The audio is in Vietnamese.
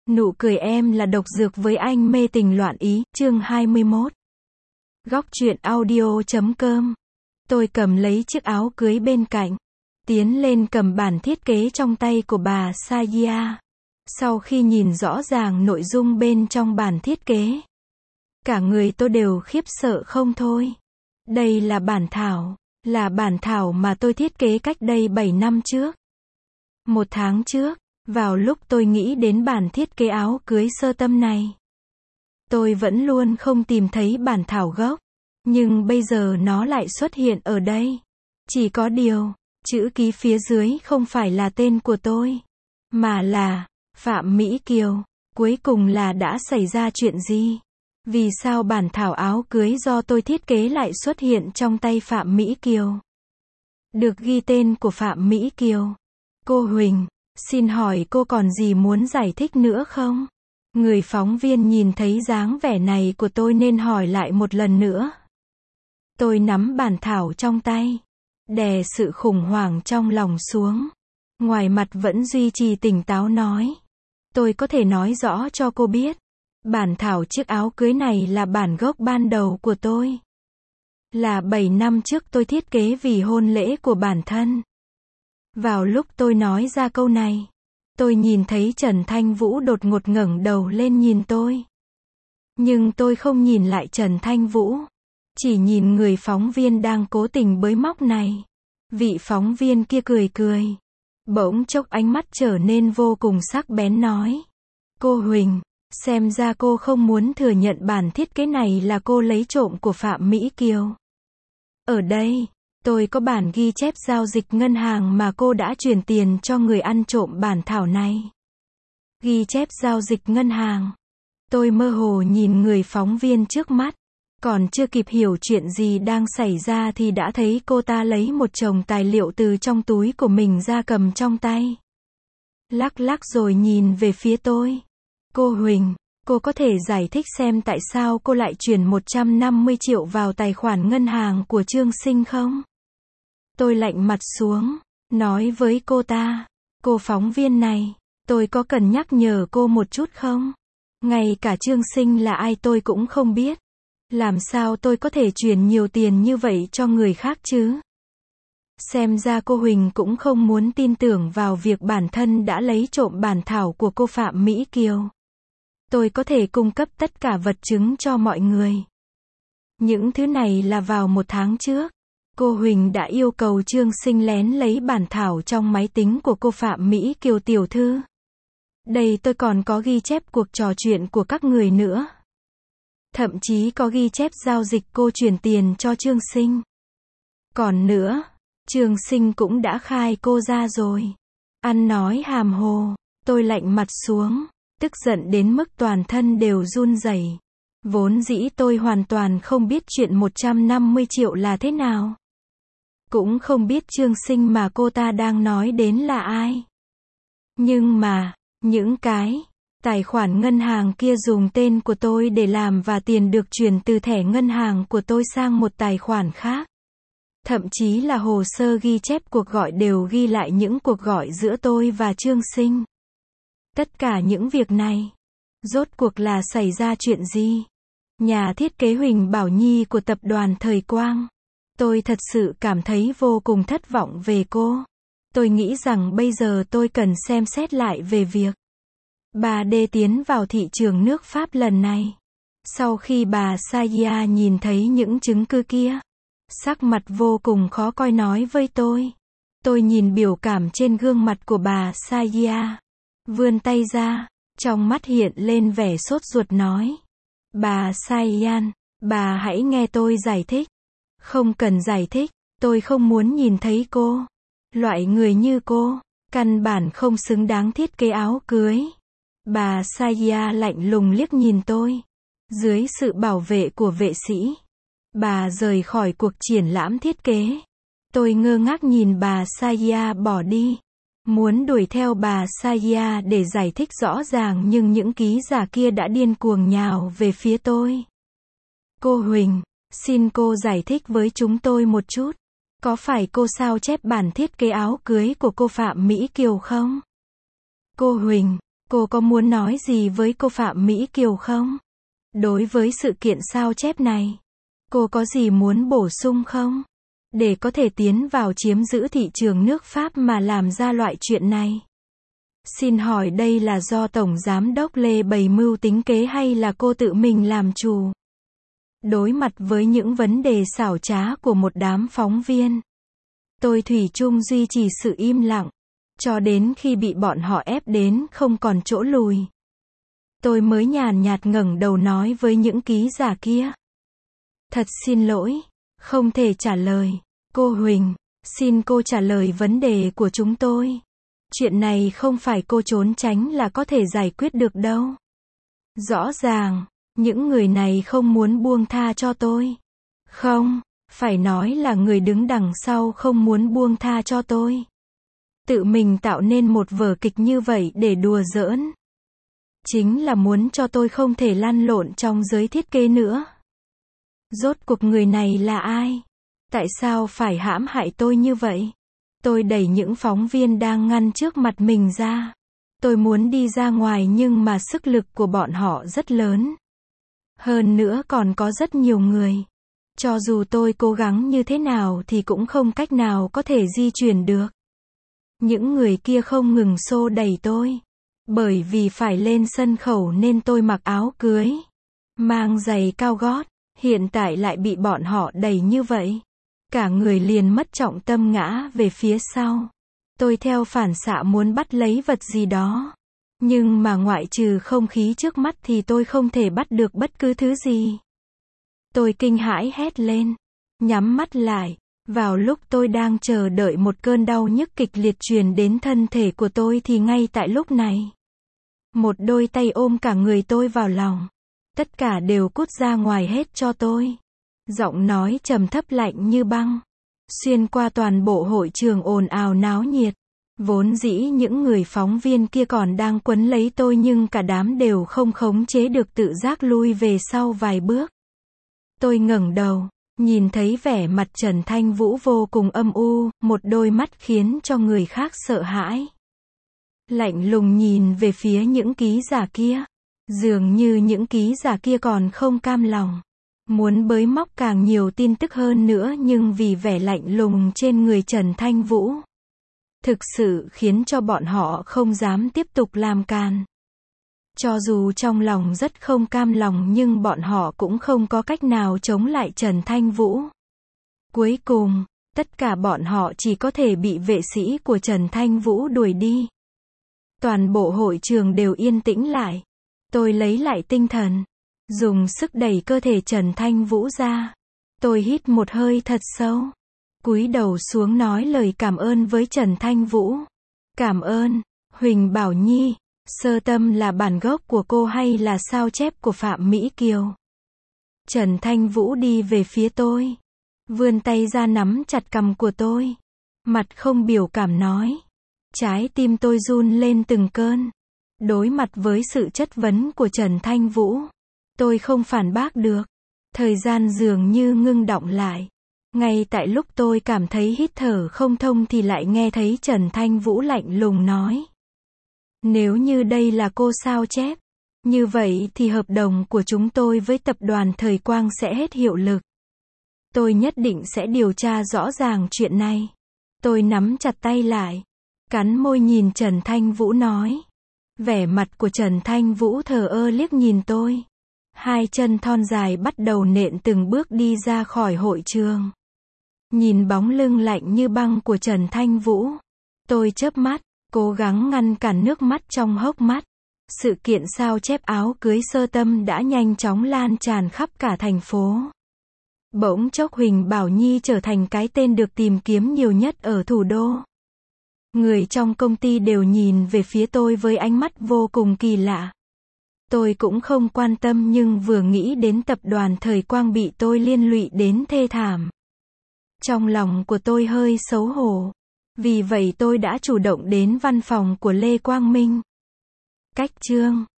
Nụ cười em là độc dược với anh mê tình loạn ý, chương 21. Góc truyện audio.com. Tôi cầm lấy chiếc áo cưới bên cạnh, tiến lên cầm bản thiết kế trong tay của bà Saya. Sau khi nhìn rõ ràng nội dung bên trong bản thiết kế, cả người tôi đều khiếp sợ không thôi. Đây là bản thảo mà tôi thiết kế cách đây 7 năm trước. 1 tháng trước, vào lúc tôi nghĩ đến bản thiết kế áo cưới sơ tâm này, tôi vẫn luôn không tìm thấy bản thảo gốc, nhưng bây giờ nó lại xuất hiện ở đây. Chỉ có điều, chữ ký phía dưới không phải là tên của tôi, mà là Phạm Mỹ Kiều. Cuối cùng là đã xảy ra chuyện gì? Vì sao bản thảo áo cưới do tôi thiết kế lại xuất hiện trong tay Phạm Mỹ Kiều? Được ghi tên của Phạm Mỹ Kiều. Cô Huỳnh, xin hỏi cô còn gì muốn giải thích nữa không? Người phóng viên nhìn thấy dáng vẻ này của tôi nên hỏi lại một lần nữa. Tôi nắm bản thảo trong tay, đè sự khủng hoảng trong lòng xuống. Ngoài mặt vẫn duy trì tỉnh táo nói. Tôi có thể nói rõ cho cô biết. Bản thảo chiếc áo cưới này là bản gốc ban đầu của tôi. Là 7 năm trước tôi thiết kế vì hôn lễ của bản thân. Vào lúc tôi nói ra câu này, tôi nhìn thấy Trần Thanh Vũ đột ngột ngẩng đầu lên nhìn tôi. Nhưng tôi không nhìn lại Trần Thanh Vũ, chỉ nhìn người phóng viên đang cố tình bới móc này. Vị phóng viên kia cười cười, bỗng chốc ánh mắt trở nên vô cùng sắc bén nói. Cô Huỳnh, xem ra cô không muốn thừa nhận bản thiết kế này là cô lấy trộm của Phạm Mỹ Kiều. Ở đây, tôi có bản ghi chép giao dịch ngân hàng mà cô đã chuyển tiền cho người ăn trộm bản thảo này. Ghi chép giao dịch ngân hàng. Tôi mơ hồ nhìn người phóng viên trước mắt. Còn chưa kịp hiểu chuyện gì đang xảy ra thì đã thấy cô ta lấy một chồng tài liệu từ trong túi của mình ra cầm trong tay. Lắc lắc rồi nhìn về phía tôi. Cô Huỳnh, cô có thể giải thích xem tại sao cô lại chuyển 150 triệu vào tài khoản ngân hàng của Trương Sinh không? Tôi lạnh mặt xuống, nói với cô ta. Cô phóng viên này, tôi có cần nhắc nhở cô một chút không? Ngay cả Trương Sinh là ai tôi cũng không biết. Làm sao tôi có thể chuyển nhiều tiền như vậy cho người khác chứ? Xem ra cô Huỳnh cũng không muốn tin tưởng vào việc bản thân đã lấy trộm bản thảo của cô Phạm Mỹ Kiều. Tôi có thể cung cấp tất cả vật chứng cho mọi người. Những thứ này là vào 1 tháng trước. Cô Huỳnh đã yêu cầu Trương Sinh lén lấy bản thảo trong máy tính của cô Phạm Mỹ Kiều tiểu thư. Đây tôi còn có ghi chép cuộc trò chuyện của các người nữa. Thậm chí có ghi chép giao dịch cô chuyển tiền cho Trương Sinh. Còn nữa, Trương Sinh cũng đã khai cô ra rồi. Ăn nói hàm hồ, tôi lạnh mặt xuống, tức giận đến mức toàn thân đều run rẩy. Vốn dĩ tôi hoàn toàn không biết chuyện 150 triệu là thế nào. Cũng không biết Trương Sinh mà cô ta đang nói đến là ai. Nhưng mà, những cái tài khoản ngân hàng kia dùng tên của tôi để làm và tiền được chuyển từ thẻ ngân hàng của tôi sang một tài khoản khác. Thậm chí là hồ sơ ghi chép cuộc gọi đều ghi lại những cuộc gọi giữa tôi và Trương Sinh. Tất cả những việc này, rốt cuộc là xảy ra chuyện gì? Nhà thiết kế Huỳnh Bảo Nhi của tập đoàn Thời Quang. Tôi thật sự cảm thấy vô cùng thất vọng về cô. Tôi nghĩ rằng bây giờ tôi cần xem xét lại về việc 3D tiến vào thị trường nước Pháp lần này. Sau khi bà Saya nhìn thấy những chứng cứ kia, sắc mặt vô cùng khó coi nói với tôi. Tôi nhìn biểu cảm trên gương mặt của bà Saya, vươn tay ra, trong mắt hiện lên vẻ sốt ruột nói. Bà Sayan, bà hãy nghe tôi giải thích. Không cần giải thích, tôi không muốn nhìn thấy cô. Loại người như cô, căn bản không xứng đáng thiết kế áo cưới. Bà Saya lạnh lùng liếc nhìn tôi. Dưới sự bảo vệ của vệ sĩ, bà rời khỏi cuộc triển lãm thiết kế. Tôi ngơ ngác nhìn bà Saya bỏ đi. Muốn đuổi theo bà Saya để giải thích rõ ràng nhưng những ký giả kia đã điên cuồng nhào về phía tôi. Cô Huỳnh, xin cô giải thích với chúng tôi một chút. Có phải cô sao chép bản thiết kế áo cưới của cô Phạm Mỹ Kiều không? Cô Huỳnh, Cô có muốn nói gì với cô Phạm Mỹ Kiều không? Đối với sự kiện sao chép này, cô có gì muốn bổ sung không? Để có thể tiến vào chiếm giữ thị trường nước Pháp mà làm ra loại chuyện này. Xin hỏi đây là do Tổng Giám đốc Lê bày mưu tính kế hay là cô tự mình làm chủ? Đối mặt với những vấn đề xảo trá của một đám phóng viên, tôi thủy chung duy trì sự im lặng, cho đến khi bị bọn họ ép đến không còn chỗ lùi. Tôi mới nhàn nhạt ngẩng đầu nói với những ký giả kia. Thật xin lỗi, không thể trả lời. Cô Huỳnh, xin cô trả lời vấn đề của chúng tôi. Chuyện này không phải cô trốn tránh là có thể giải quyết được đâu. Rõ ràng, những người này không muốn buông tha cho tôi. Không, phải nói là người đứng đằng sau không muốn buông tha cho tôi. Tự mình tạo nên một vở kịch như vậy để đùa giỡn. Chính là muốn cho tôi không thể lăn lộn trong giới thiết kế nữa. Rốt cuộc người này là ai? Tại sao phải hãm hại tôi như vậy? Tôi đẩy những phóng viên đang ngăn trước mặt mình ra. Tôi muốn đi ra ngoài nhưng mà sức lực của bọn họ rất lớn. Hơn nữa còn có rất nhiều người. Cho dù tôi cố gắng như thế nào thì cũng không cách nào có thể di chuyển được. Những người kia không ngừng xô đẩy tôi. Bởi vì phải lên sân khấu nên tôi mặc áo cưới, mang giày cao gót, hiện tại lại bị bọn họ đẩy như vậy. Cả người liền mất trọng tâm ngã về phía sau. Tôi theo phản xạ muốn bắt lấy vật gì đó. Nhưng mà ngoại trừ không khí trước mắt thì tôi không thể bắt được bất cứ thứ gì. Tôi kinh hãi hét lên, nhắm mắt lại. Vào lúc tôi đang chờ đợi một cơn đau nhức kịch liệt truyền đến thân thể của tôi thì ngay tại lúc này, một đôi tay ôm cả người tôi vào lòng. Tất cả đều cút ra ngoài hết cho tôi. Giọng nói trầm thấp lạnh như băng. Xuyên qua toàn bộ hội trường ồn ào náo nhiệt. Vốn dĩ những người phóng viên kia còn đang quấn lấy tôi nhưng cả đám đều không khống chế được tự giác lui về sau vài bước. Tôi ngẩng đầu, nhìn thấy vẻ mặt Trần Thanh Vũ vô cùng âm u, một đôi mắt khiến cho người khác sợ hãi. Lạnh lùng nhìn về phía những ký giả kia. Dường như những ký giả kia còn không cam lòng. Muốn bới móc càng nhiều tin tức hơn nữa nhưng vì vẻ lạnh lùng trên người Trần Thanh Vũ. Thực sự khiến cho bọn họ không dám tiếp tục làm càn. Cho dù trong lòng rất không cam lòng nhưng bọn họ cũng không có cách nào chống lại Trần Thanh Vũ. Cuối cùng, tất cả bọn họ chỉ có thể bị vệ sĩ của Trần Thanh Vũ đuổi đi. Toàn bộ hội trường đều yên tĩnh lại. Tôi lấy lại tinh thần, dùng sức đẩy cơ thể Trần Thanh Vũ ra. Tôi hít một hơi thật sâu, cúi đầu xuống nói lời cảm ơn với Trần Thanh Vũ. Cảm ơn, Huỳnh Bảo Nhi. Sơ Tâm là bản gốc của cô hay là sao chép của Phạm Mỹ Kiều? Trần Thanh Vũ đi về phía tôi, vươn tay ra nắm chặt cằm của tôi, mặt không biểu cảm nói. Trái tim tôi run lên từng cơn. Đối mặt với sự chất vấn của Trần Thanh Vũ, tôi không phản bác được. Thời gian dường như ngưng đọng lại. Ngay tại lúc tôi cảm thấy hít thở không thông thì lại nghe thấy Trần Thanh Vũ lạnh lùng nói. Nếu như đây là cô sao chép, như vậy thì hợp đồng của chúng tôi với tập đoàn Thời Quang sẽ hết hiệu lực. Tôi nhất định sẽ điều tra rõ ràng chuyện này. Tôi nắm chặt tay lại, cắn môi nhìn Trần Thanh Vũ nói. Vẻ mặt của Trần Thanh Vũ thờ ơ liếc nhìn tôi. Hai chân thon dài bắt đầu nện từng bước đi ra khỏi hội trường. Nhìn bóng lưng lạnh như băng của Trần Thanh Vũ, tôi chớp mắt, cố gắng ngăn cản nước mắt trong hốc mắt. Sự kiện sao chép áo cưới Sơ Tâm đã nhanh chóng lan tràn khắp cả thành phố. Bỗng chốc Huỳnh Bảo Nhi trở thành cái tên được tìm kiếm nhiều nhất ở thủ đô. Người trong công ty đều nhìn về phía tôi với ánh mắt vô cùng kỳ lạ. Tôi cũng không quan tâm nhưng vừa nghĩ đến tập đoàn Thời Quang bị tôi liên lụy đến thê thảm. Trong lòng của tôi hơi xấu hổ. Vì vậy tôi đã chủ động đến văn phòng của Lê Quang Minh. Cách chương